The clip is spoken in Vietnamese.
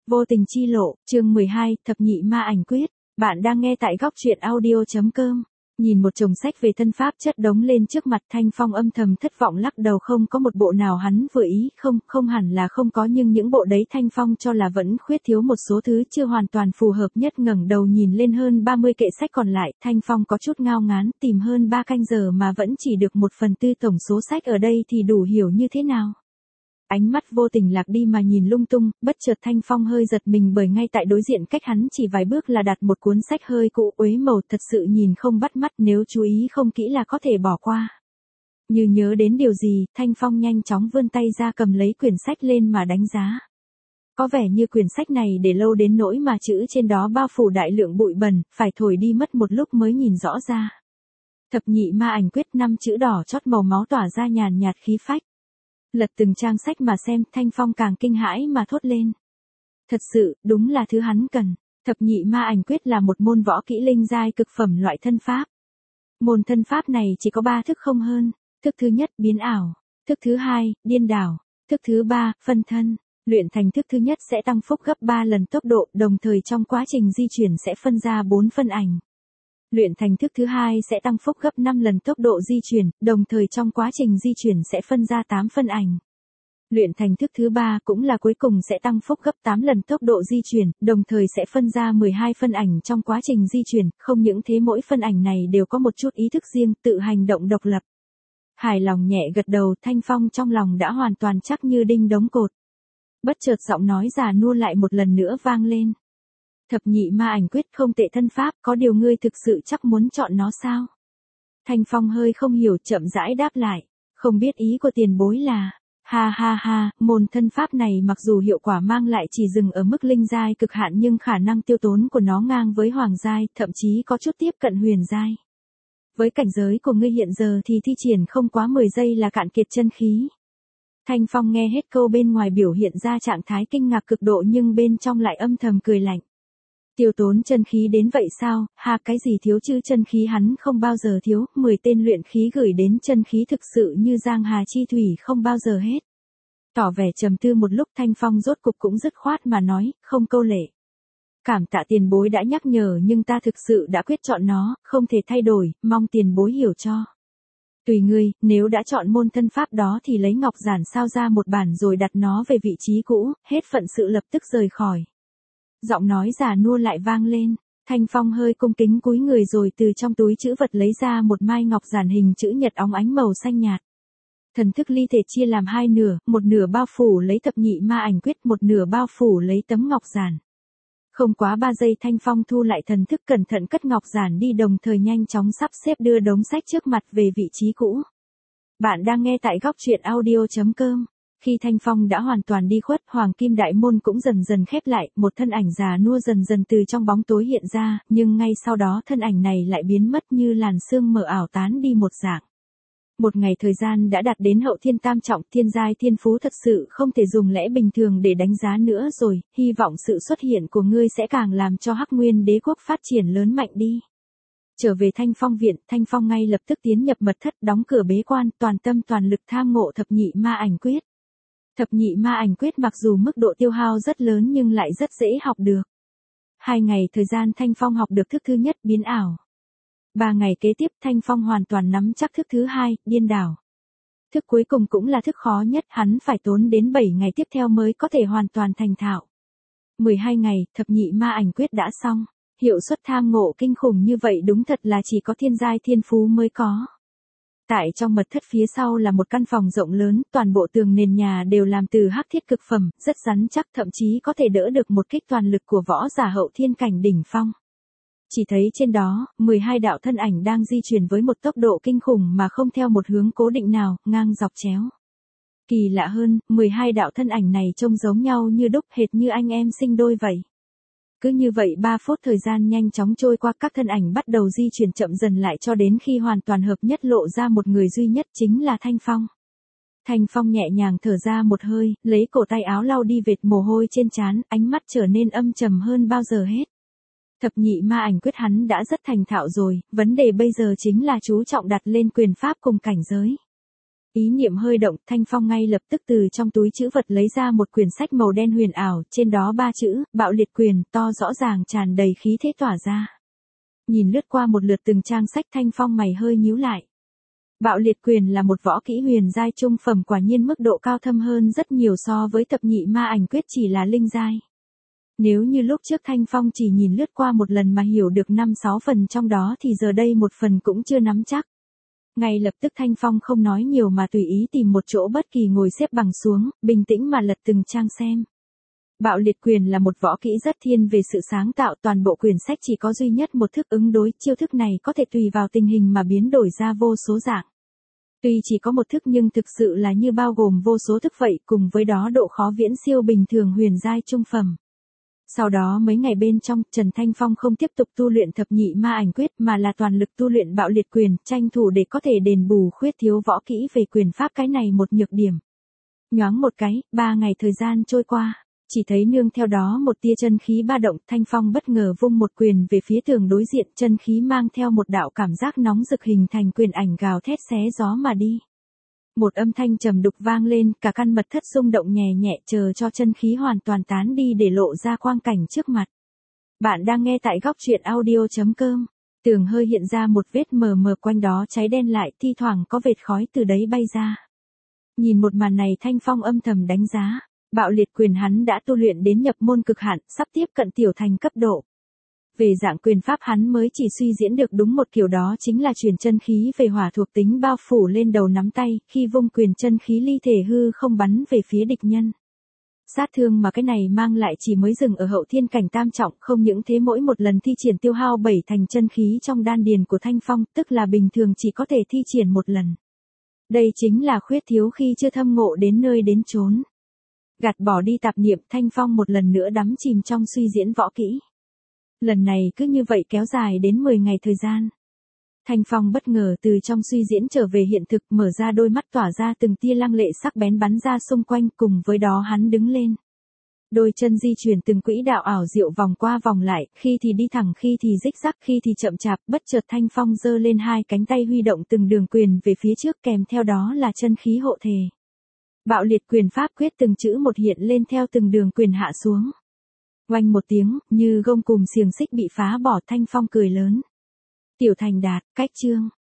Vô tình chi lộ, chương 12, thập nhị ma ảnh quyết. Bạn đang nghe tại góc truyện audio.com. Nhìn một chồng sách về thân pháp chất đống lên trước mặt, Thanh Phong âm thầm thất vọng lắc đầu, không có một bộ nào hắn vừa ý. Không hẳn là không có, nhưng những bộ đấy Thanh Phong cho là vẫn khuyết thiếu một số thứ chưa hoàn toàn phù hợp nhất. Ngẩng đầu nhìn lên hơn 30 kệ sách còn lại, Thanh Phong có chút ngao ngán, tìm hơn 3 canh giờ mà vẫn chỉ được 1/4 tổng số sách ở đây thì đủ hiểu như thế nào. Ánh mắt vô tình lạc đi mà nhìn lung tung, bất chợt Thanh Phong hơi giật mình, bởi ngay tại đối diện cách hắn chỉ vài bước là đặt một cuốn sách hơi cũ uế màu, thật sự nhìn không bắt mắt, nếu chú ý không kỹ là có thể bỏ qua. Như nhớ đến điều gì, Thanh Phong nhanh chóng vươn tay ra cầm lấy quyển sách lên mà đánh giá. Có vẻ như quyển sách này để lâu đến nỗi mà chữ trên đó bao phủ đại lượng bụi bẩn, phải thổi đi mất một lúc mới nhìn rõ ra. Thập nhị ma ảnh quyết, 5 chữ đỏ chót màu máu tỏa ra nhàn nhạt khí phách. Lật từng trang sách mà xem, Thanh Phong càng kinh hãi mà thốt lên. Thật sự, đúng là thứ hắn cần. Thập nhị ma ảnh quyết là một môn võ kỹ linh giai cực phẩm loại thân pháp. Môn thân pháp này chỉ có 3 thức không hơn. Thức thứ nhất, biến ảo. Thức thứ hai, điên đảo. Thức thứ ba, phân thân. Luyện thành thức thứ nhất sẽ tăng phúc gấp 3 lần tốc độ, đồng thời trong quá trình di chuyển sẽ phân ra 4 phân ảnh. Luyện thành thức thứ hai sẽ tăng phúc gấp 5 lần tốc độ di chuyển, đồng thời trong quá trình di chuyển sẽ phân ra 8 phân ảnh. Luyện thành thức thứ ba cũng là cuối cùng sẽ tăng phúc gấp 8 lần tốc độ di chuyển, đồng thời sẽ phân ra 12 phân ảnh trong quá trình di chuyển, không những thế mỗi phân ảnh này đều có một chút ý thức riêng, tự hành động độc lập. Hài lòng nhẹ gật đầu, Thanh Phong trong lòng đã hoàn toàn chắc như đinh đóng cột. Bất chợt giọng nói già nua lại một lần nữa vang lên. Thập nhị ma ảnh quyết không tệ thân pháp, có điều ngươi thực sự chắc muốn chọn nó sao? Thanh Phong hơi không hiểu, chậm rãi đáp lại. Không biết ý của tiền bối là, ha, môn thân pháp này mặc dù hiệu quả mang lại chỉ dừng ở mức linh giai cực hạn, nhưng khả năng tiêu tốn của nó ngang với hoàng giai, thậm chí có chút tiếp cận huyền giai. Với cảnh giới của ngươi hiện giờ thì thi triển không quá 10 giây là cạn kiệt chân khí. Thanh Phong nghe hết câu bên ngoài biểu hiện ra trạng thái kinh ngạc cực độ, nhưng bên trong lại âm thầm cười lạnh. Tiêu tốn chân khí đến vậy sao, cái gì thiếu chứ, chân khí hắn không bao giờ thiếu, 10 tên luyện khí gửi đến chân khí thực sự như giang hà chi thủy không bao giờ hết. Tỏ vẻ trầm tư một lúc, Thanh Phong rốt cục cũng dứt khoát mà nói, không câu lệ. Cảm tạ tiền bối đã nhắc nhở, nhưng ta thực sự đã quyết chọn nó, không thể thay đổi, mong tiền bối hiểu cho. Tùy ngươi, nếu đã chọn môn thân pháp đó thì lấy ngọc giản sao ra một bản rồi đặt nó về vị trí cũ, hết phận sự lập tức rời khỏi. Giọng nói già nua lại vang lên, Thanh Phong hơi cung kính cúi người rồi từ trong túi trữ vật lấy ra một mai ngọc giản hình chữ nhật óng ánh màu xanh nhạt. Thần thức ly thể chia làm 2 nửa, một nửa bao phủ lấy thập nhị ma ảnh quyết, một nửa bao phủ lấy tấm ngọc giản. Không quá 3 giây Thanh Phong thu lại thần thức, cẩn thận cất ngọc giản đi, đồng thời nhanh chóng sắp xếp đưa đống sách trước mặt về vị trí cũ. Bạn đang nghe tại góc truyện audio.com. Khi Thanh Phong đã hoàn toàn đi khuất, hoàng kim đại môn cũng dần dần khép lại, một thân ảnh già nua dần dần từ trong bóng tối hiện ra, nhưng ngay sau đó thân ảnh này lại biến mất như làn sương mờ ảo tán đi một dạng. Một ngày thời gian đã đạt đến hậu thiên tam trọng, thiên giai thiên phú thật sự không thể dùng lẽ bình thường để đánh giá nữa rồi, hy vọng sự xuất hiện của ngươi sẽ càng làm cho Hắc Nguyên Đế quốc phát triển lớn mạnh đi. Trở về Thanh Phong viện, Thanh Phong ngay lập tức tiến nhập mật thất, đóng cửa bế quan, toàn tâm toàn lực tham ngộ thập nhị ma ảnh quyết. Thập nhị ma ảnh quyết mặc dù mức độ tiêu hao rất lớn nhưng lại rất dễ học được. 2 ngày thời gian Thanh Phong học được thức thứ nhất, biến ảo. 3 ngày kế tiếp Thanh Phong hoàn toàn nắm chắc thức thứ hai, điên đảo. Thức cuối cùng cũng là thức khó nhất, hắn phải tốn đến 7 ngày tiếp theo mới có thể hoàn toàn thành thạo. 12 ngày, thập nhị ma ảnh quyết đã xong. Hiệu suất tham ngộ kinh khủng như vậy đúng thật là chỉ có thiên giai thiên phú mới có. Tại trong mật thất phía sau là một căn phòng rộng lớn, toàn bộ tường nền nhà đều làm từ hắc thiết cực phẩm, rất rắn chắc, thậm chí có thể đỡ được một kích toàn lực của võ giả hậu thiên cảnh đỉnh phong. Chỉ thấy trên đó, 12 đạo thân ảnh đang di chuyển với một tốc độ kinh khủng mà không theo một hướng cố định nào, ngang dọc chéo. Kỳ lạ hơn, 12 đạo thân ảnh này trông giống nhau như đúc, hệt như anh em sinh đôi vậy. Cứ như vậy 3 phút thời gian nhanh chóng trôi qua, các thân ảnh bắt đầu di chuyển chậm dần lại cho đến khi hoàn toàn hợp nhất, lộ ra một người duy nhất, chính là Thanh Phong. Thanh Phong nhẹ nhàng thở ra một hơi, lấy cổ tay áo lau đi vệt mồ hôi trên trán, ánh mắt trở nên âm trầm hơn bao giờ hết. Thập nhị ma ảnh quyết hắn đã rất thành thạo rồi, vấn đề bây giờ chính là chú trọng đặt lên quyền pháp cùng cảnh giới. Ý niệm hơi động, Thanh Phong ngay lập tức từ trong túi trữ vật lấy ra một quyển sách màu đen huyền ảo, trên đó 3 chữ, Bạo Liệt Quyền, to rõ ràng tràn đầy khí thế tỏa ra. Nhìn lướt qua một lượt từng trang sách, Thanh Phong mày hơi nhíu lại. Bạo Liệt Quyền là một võ kỹ huyền giai trung phẩm, quả nhiên mức độ cao thâm hơn rất nhiều so với Thập Nhị Ma Ảnh Quyết chỉ là linh giai. Nếu như lúc trước Thanh Phong chỉ nhìn lướt qua một lần mà hiểu được 5-6 phần trong đó thì giờ đây một phần cũng chưa nắm chắc. Ngay lập tức Thanh Phong không nói nhiều mà tùy ý tìm một chỗ bất kỳ ngồi xếp bằng xuống, bình tĩnh mà lật từng trang xem. Bạo Liệt Quyền là một võ kỹ rất thiên về sự sáng tạo, toàn bộ quyển sách chỉ có duy nhất một thức ứng đối, chiêu thức này có thể tùy vào tình hình mà biến đổi ra vô số dạng. Tuy chỉ có một thức nhưng thực sự là như bao gồm vô số thức vậy, cùng với đó độ khó viễn siêu bình thường huyền giai trung phẩm. Sau đó mấy ngày bên trong, Trần Thanh Phong không tiếp tục tu luyện Thập Nhị Ma Ảnh Quyết mà là toàn lực tu luyện Bạo Liệt Quyền, tranh thủ để có thể đền bù khuyết thiếu võ kỹ về quyền pháp, cái này một nhược điểm. Nhoáng một cái, 3 ngày thời gian trôi qua, chỉ thấy nương theo đó một tia chân khí ba động, Thanh Phong bất ngờ vung một quyền về phía tường đối diện, chân khí mang theo một đạo cảm giác nóng rực hình thành quyền ảnh gào thét xé gió mà đi. Một âm thanh trầm đục vang lên, cả căn mật thất rung động nhẹ nhẹ chờ cho chân khí hoàn toàn tán đi để lộ ra quang cảnh trước mặt. Bạn đang nghe tại góc truyện audio.com. Tường hơi hiện ra một vết mờ mờ, quanh đó cháy đen lại, thi thoảng có vệt khói từ đấy bay ra. Nhìn một màn này, Thanh Phong âm thầm đánh giá, Bạo Liệt Quyền hắn đã tu luyện đến nhập môn cực hạn, sắp tiếp cận tiểu thành cấp độ. Về dạng quyền pháp hắn mới chỉ suy diễn được đúng một kiểu, đó chính là truyền chân khí về hỏa thuộc tính bao phủ lên đầu nắm tay, khi vung quyền chân khí ly thể hư không bắn về phía địch nhân. Sát thương mà cái này mang lại chỉ mới dừng ở hậu thiên cảnh tam trọng, không những thế mỗi một lần thi triển tiêu hao 7 thành chân khí trong đan điền của Thanh Phong, tức là bình thường chỉ có thể thi triển một lần. Đây chính là khuyết thiếu khi chưa thâm ngộ đến nơi đến chốn. Gạt bỏ đi tạp niệm, Thanh Phong một lần nữa đắm chìm trong suy diễn võ kỹ. Lần này cứ như vậy kéo dài đến 10 ngày thời gian. Thanh Phong bất ngờ từ trong suy diễn trở về hiện thực, mở ra đôi mắt tỏa ra từng tia lăng lệ sắc bén bắn ra xung quanh, cùng với đó hắn đứng lên. Đôi chân di chuyển từng quỹ đạo ảo diệu vòng qua vòng lại, khi thì đi thẳng, khi thì rích rắc, khi thì chậm chạp, bất chợt Thanh Phong giơ lên hai cánh tay huy động từng đường quyền về phía trước, kèm theo đó là chân khí hộ thể. Bạo Liệt Quyền pháp quyết từng chữ một hiện lên theo từng đường quyền hạ xuống. Oanh một tiếng, như gông cùm xiềng xích bị phá bỏ, Thanh Phong cười lớn. Tiểu thành đạt, cách chương.